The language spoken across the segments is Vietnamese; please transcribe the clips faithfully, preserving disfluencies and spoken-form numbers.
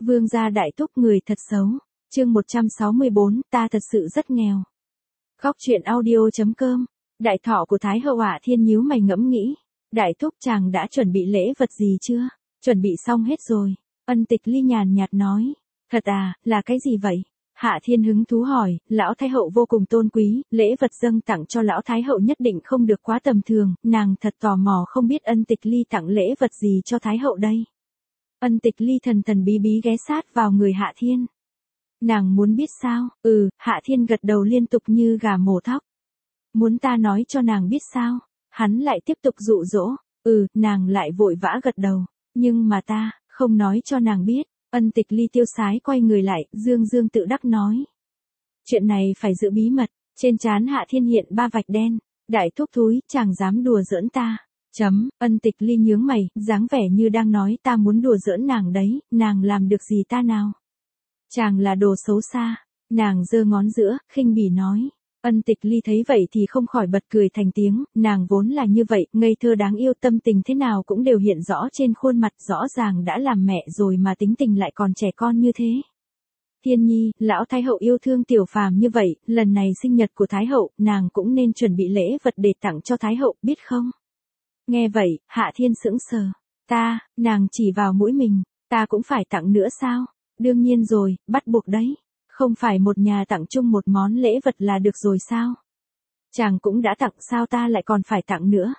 Vương gia đại thúc người thật xấu. Chương một trăm sáu mươi bốn, ta thật sự rất nghèo. Góc truyện audio.com. Đại thọ của Thái hậu Hạ Thiên nhíu mày ngẫm nghĩ. Đại thúc chàng đã chuẩn bị lễ vật gì chưa? Chuẩn bị xong hết rồi. Ân Tịch Ly nhàn nhạt nói. Thật à, là cái gì vậy? Hạ Thiên hứng thú hỏi, lão Thái hậu vô cùng tôn quý, lễ vật dâng tặng cho lão Thái hậu nhất định không được quá tầm thường, nàng thật tò mò không biết Ân Tịch Ly tặng lễ vật gì cho Thái hậu đây. Ân Tịch Ly thần thần bí bí ghé sát vào người Hạ Thiên. Nàng muốn biết sao? Ừ, Hạ Thiên gật đầu liên tục như gà mổ thóc. Muốn ta nói cho nàng biết sao? Hắn lại tiếp tục dụ dỗ. Ừ, nàng lại vội vã gật đầu. Nhưng mà ta, không nói cho nàng biết. Ân Tịch Ly tiêu sái quay người lại, dương dương tự đắc nói. Chuyện này phải giữ bí mật. Trên trán Hạ Thiên hiện ba vạch đen. Đại thúc thúi, chàng dám đùa giỡn ta. Chấm, Ân Tịch Ly nhướng mày, dáng vẻ như đang nói ta muốn đùa giỡn nàng đấy, nàng làm được gì ta nào? Chàng là đồ xấu xa. Nàng giơ ngón giữa, khinh bỉ nói. Ân Tịch Ly thấy vậy thì không khỏi bật cười thành tiếng, nàng vốn là như vậy, ngây thơ đáng yêu, tâm tình thế nào cũng đều hiện rõ trên khuôn mặt, rõ ràng đã làm mẹ rồi mà tính tình lại còn trẻ con như thế. Thiên Nhi, lão Thái hậu yêu thương Tiểu Phàm như vậy, lần này sinh nhật của Thái hậu, nàng cũng nên chuẩn bị lễ vật để tặng cho Thái hậu, biết không? Nghe vậy, Hạ Thiên sững sờ. Ta, nàng chỉ vào mũi mình, ta cũng phải tặng nữa sao? Đương nhiên rồi, bắt buộc đấy. Không phải một nhà tặng chung một món lễ vật là được rồi sao? Chàng cũng đã tặng sao ta lại còn phải tặng nữa?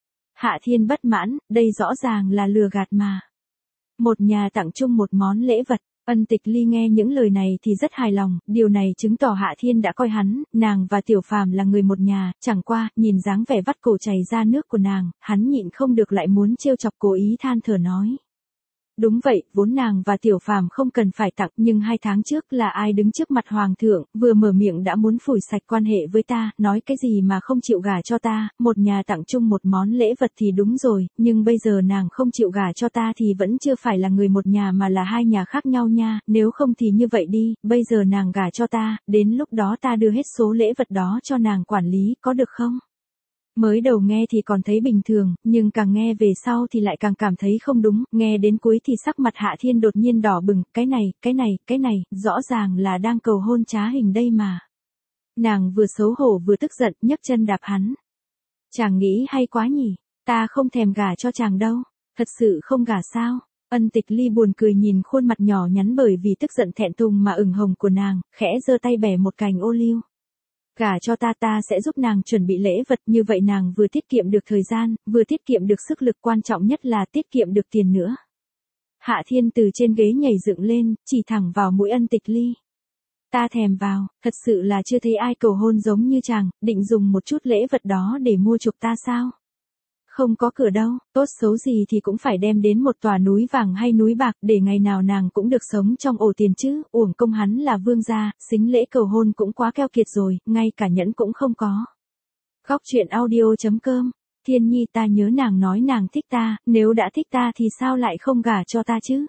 Hạ Thiên bất mãn, đây rõ ràng là lừa gạt mà. Một nhà tặng chung một món lễ vật. Ân Tịch Ly nghe những lời này thì rất hài lòng, điều này chứng tỏ Hạ Thiên đã coi hắn, nàng và Tiểu Phàm là người một nhà, chẳng qua, nhìn dáng vẻ vắt cổ chảy ra nước của nàng, hắn nhịn không được lại muốn trêu chọc, cố ý than thở nói. Đúng vậy, vốn nàng và Tiểu Phàm không cần phải tặng, nhưng hai tháng trước là ai đứng trước mặt Hoàng thượng, vừa mở miệng đã muốn phủi sạch quan hệ với ta, nói cái gì mà không chịu gả cho ta, một nhà tặng chung một món lễ vật thì đúng rồi, nhưng bây giờ nàng không chịu gả cho ta thì vẫn chưa phải là người một nhà mà là hai nhà khác nhau nha, nếu không thì như vậy đi, bây giờ nàng gả cho ta, đến lúc đó ta đưa hết số lễ vật đó cho nàng quản lý, có được không? Mới đầu nghe thì còn thấy bình thường, nhưng càng nghe về sau thì lại càng cảm thấy không đúng, nghe đến cuối thì sắc mặt Hạ Thiên đột nhiên đỏ bừng, cái này, cái này, cái này, rõ ràng là đang cầu hôn trá hình đây mà. Nàng vừa xấu hổ vừa tức giận, nhấc chân đạp hắn. Chàng nghĩ hay quá nhỉ, ta không thèm gả cho chàng đâu, thật sự không gả sao? Ân Tịch Ly buồn cười nhìn khuôn mặt nhỏ nhắn bởi vì tức giận thẹn thùng mà ửng hồng của nàng, khẽ giơ tay bẻ một cành ô liu. Gả cho ta ta sẽ giúp nàng chuẩn bị lễ vật, như vậy nàng vừa tiết kiệm được thời gian, vừa tiết kiệm được sức lực, quan trọng nhất là tiết kiệm được tiền nữa. Hạ Thiên từ trên ghế nhảy dựng lên, chỉ thẳng vào mũi Ân Tịch Ly. Ta thèm vào, thật sự là chưa thấy ai cầu hôn giống như chàng, định dùng một chút lễ vật đó để mua chuộc ta sao? Không có cửa đâu, tốt xấu gì thì cũng phải đem đến một tòa núi vàng hay núi bạc, để ngày nào nàng cũng được sống trong ổ tiền chứ, uổng công hắn là vương gia, xính lễ cầu hôn cũng quá keo kiệt rồi, ngay cả nhẫn cũng không có. Góc truyện audio.com. Thiên Nhi, ta nhớ nàng nói nàng thích ta, nếu đã thích ta thì sao lại không gả cho ta chứ?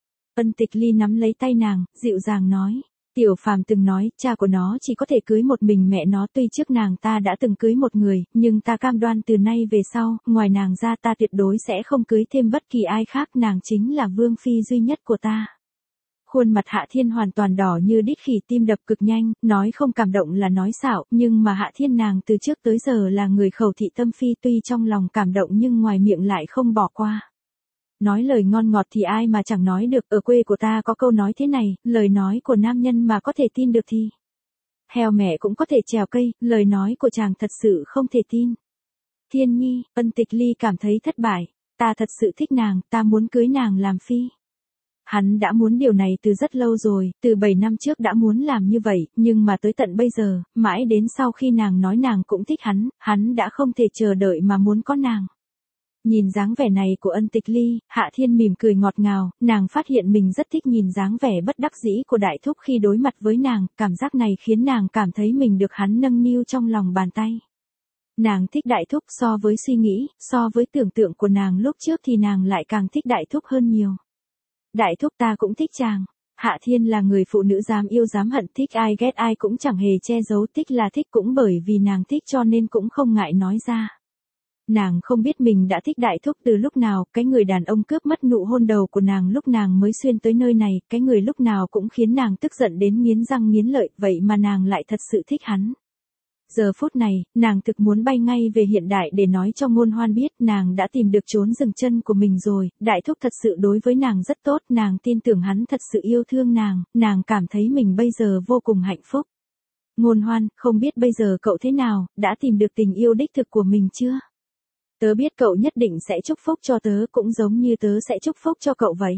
Ân Tịch Ly nắm lấy tay nàng, dịu dàng nói. Tiểu Phàm từng nói, cha của nó chỉ có thể cưới một mình mẹ nó, tuy trước nàng ta đã từng cưới một người, nhưng ta cam đoan từ nay về sau, ngoài nàng ra ta tuyệt đối sẽ không cưới thêm bất kỳ ai khác, nàng chính là vương phi duy nhất của ta. Khuôn mặt Hạ Thiên hoàn toàn đỏ như đít khỉ, tim đập cực nhanh, nói không cảm động là nói xạo, nhưng mà Hạ Thiên nàng từ trước tới giờ là người khẩu thị tâm phi, tuy trong lòng cảm động nhưng ngoài miệng lại không bỏ qua. Nói lời ngon ngọt thì ai mà chẳng nói được, ở quê của ta có câu nói thế này, lời nói của nam nhân mà có thể tin được thì heo mẹ cũng có thể trèo cây, lời nói của chàng thật sự không thể tin. Thiên Nhi, Ân Tịch Ly cảm thấy thất bại, ta thật sự thích nàng, ta muốn cưới nàng làm phi. Hắn đã muốn điều này từ rất lâu rồi, từ bảy năm trước đã muốn làm như vậy, nhưng mà tới tận bây giờ, mãi đến sau khi nàng nói nàng cũng thích hắn, hắn đã không thể chờ đợi mà muốn có nàng. Nhìn dáng vẻ này của Ân Tịch Ly, Hạ Thiên mỉm cười ngọt ngào, nàng phát hiện mình rất thích nhìn dáng vẻ bất đắc dĩ của đại thúc khi đối mặt với nàng, cảm giác này khiến nàng cảm thấy mình được hắn nâng niu trong lòng bàn tay. Nàng thích đại thúc so với suy nghĩ, so với tưởng tượng của nàng lúc trước thì nàng lại càng thích đại thúc hơn nhiều. Đại thúc, ta cũng thích chàng. Hạ Thiên là người phụ nữ dám yêu dám hận, thích ai ghét ai cũng chẳng hề che giấu, thích là thích cũng bởi vì nàng thích cho nên cũng không ngại nói ra. Nàng không biết mình đã thích Đại Thúc từ lúc nào, cái người đàn ông cướp mất nụ hôn đầu của nàng lúc nàng mới xuyên tới nơi này, cái người lúc nào cũng khiến nàng tức giận đến nghiến răng nghiến lợi, vậy mà nàng lại thật sự thích hắn. Giờ phút này, nàng thực muốn bay ngay về hiện đại để nói cho Ngôn Hoan biết nàng đã tìm được chốn dừng chân của mình rồi, Đại Thúc thật sự đối với nàng rất tốt, nàng tin tưởng hắn thật sự yêu thương nàng, nàng cảm thấy mình bây giờ vô cùng hạnh phúc. Ngôn Hoan, không biết bây giờ cậu thế nào, đã tìm được tình yêu đích thực của mình chưa? Tớ biết cậu nhất định sẽ chúc phúc cho tớ cũng giống như tớ sẽ chúc phúc cho cậu vậy.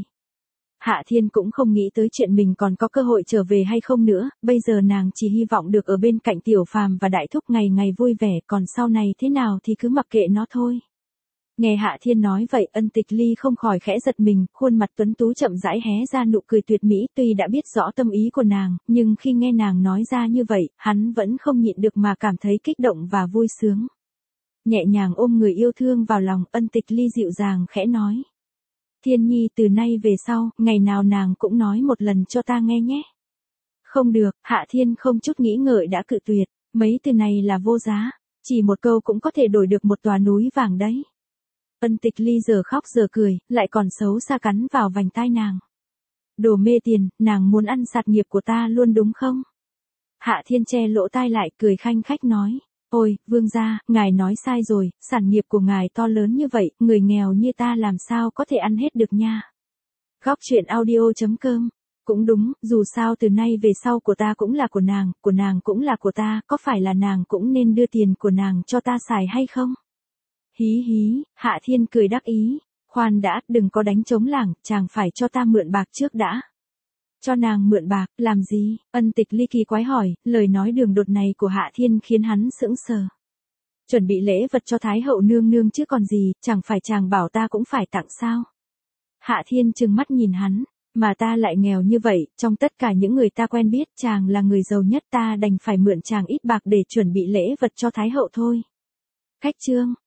Hạ Thiên cũng không nghĩ tới chuyện mình còn có cơ hội trở về hay không nữa, bây giờ nàng chỉ hy vọng được ở bên cạnh Tiểu Phàm và Đại Thúc ngày ngày vui vẻ, còn sau này thế nào thì cứ mặc kệ nó thôi. Nghe Hạ Thiên nói vậy, Ân Tịch Ly không khỏi khẽ giật mình, khuôn mặt tuấn tú chậm rãi hé ra nụ cười tuyệt mỹ, tuy đã biết rõ tâm ý của nàng, nhưng khi nghe nàng nói ra như vậy, hắn vẫn không nhịn được mà cảm thấy kích động và vui sướng. Nhẹ nhàng ôm người yêu thương vào lòng, Ân Tịch Ly dịu dàng khẽ nói. Thiên Nhi, từ nay về sau, ngày nào nàng cũng nói một lần cho ta nghe nhé. Không được, Hạ Thiên không chút nghĩ ngợi đã cự tuyệt, mấy từ này là vô giá, chỉ một câu cũng có thể đổi được một tòa núi vàng đấy. Ân Tịch Ly giờ khóc giờ cười, lại còn xấu xa cắn vào vành tai nàng. Đồ mê tiền, nàng muốn ăn sạt nghiệp của ta luôn đúng không? Hạ Thiên che lỗ tai lại, cười khanh khách nói. Ôi, vương gia, ngài nói sai rồi, sản nghiệp của ngài to lớn như vậy, người nghèo như ta làm sao có thể ăn hết được nha. Góc truyện audio chấm com. Cũng đúng, dù sao từ nay về sau của ta cũng là của nàng, của nàng cũng là của ta, có phải là nàng cũng nên đưa tiền của nàng cho ta xài hay không? Hí hí, Hạ Thiên cười đắc ý. Khoan đã, đừng có đánh trống lảng, chàng phải cho ta mượn bạc trước đã. Cho nàng mượn bạc, làm gì? Ân Tịch Ly kỳ quái hỏi, lời nói đường đột này của Hạ Thiên khiến hắn sững sờ. Chuẩn bị lễ vật cho Thái hậu nương nương chứ còn gì, chẳng phải chàng bảo ta cũng phải tặng sao? Hạ Thiên trừng mắt nhìn hắn, mà ta lại nghèo như vậy, trong tất cả những người ta quen biết, chàng là người giàu nhất, ta đành phải mượn chàng ít bạc để chuẩn bị lễ vật cho Thái hậu thôi. Khách trương,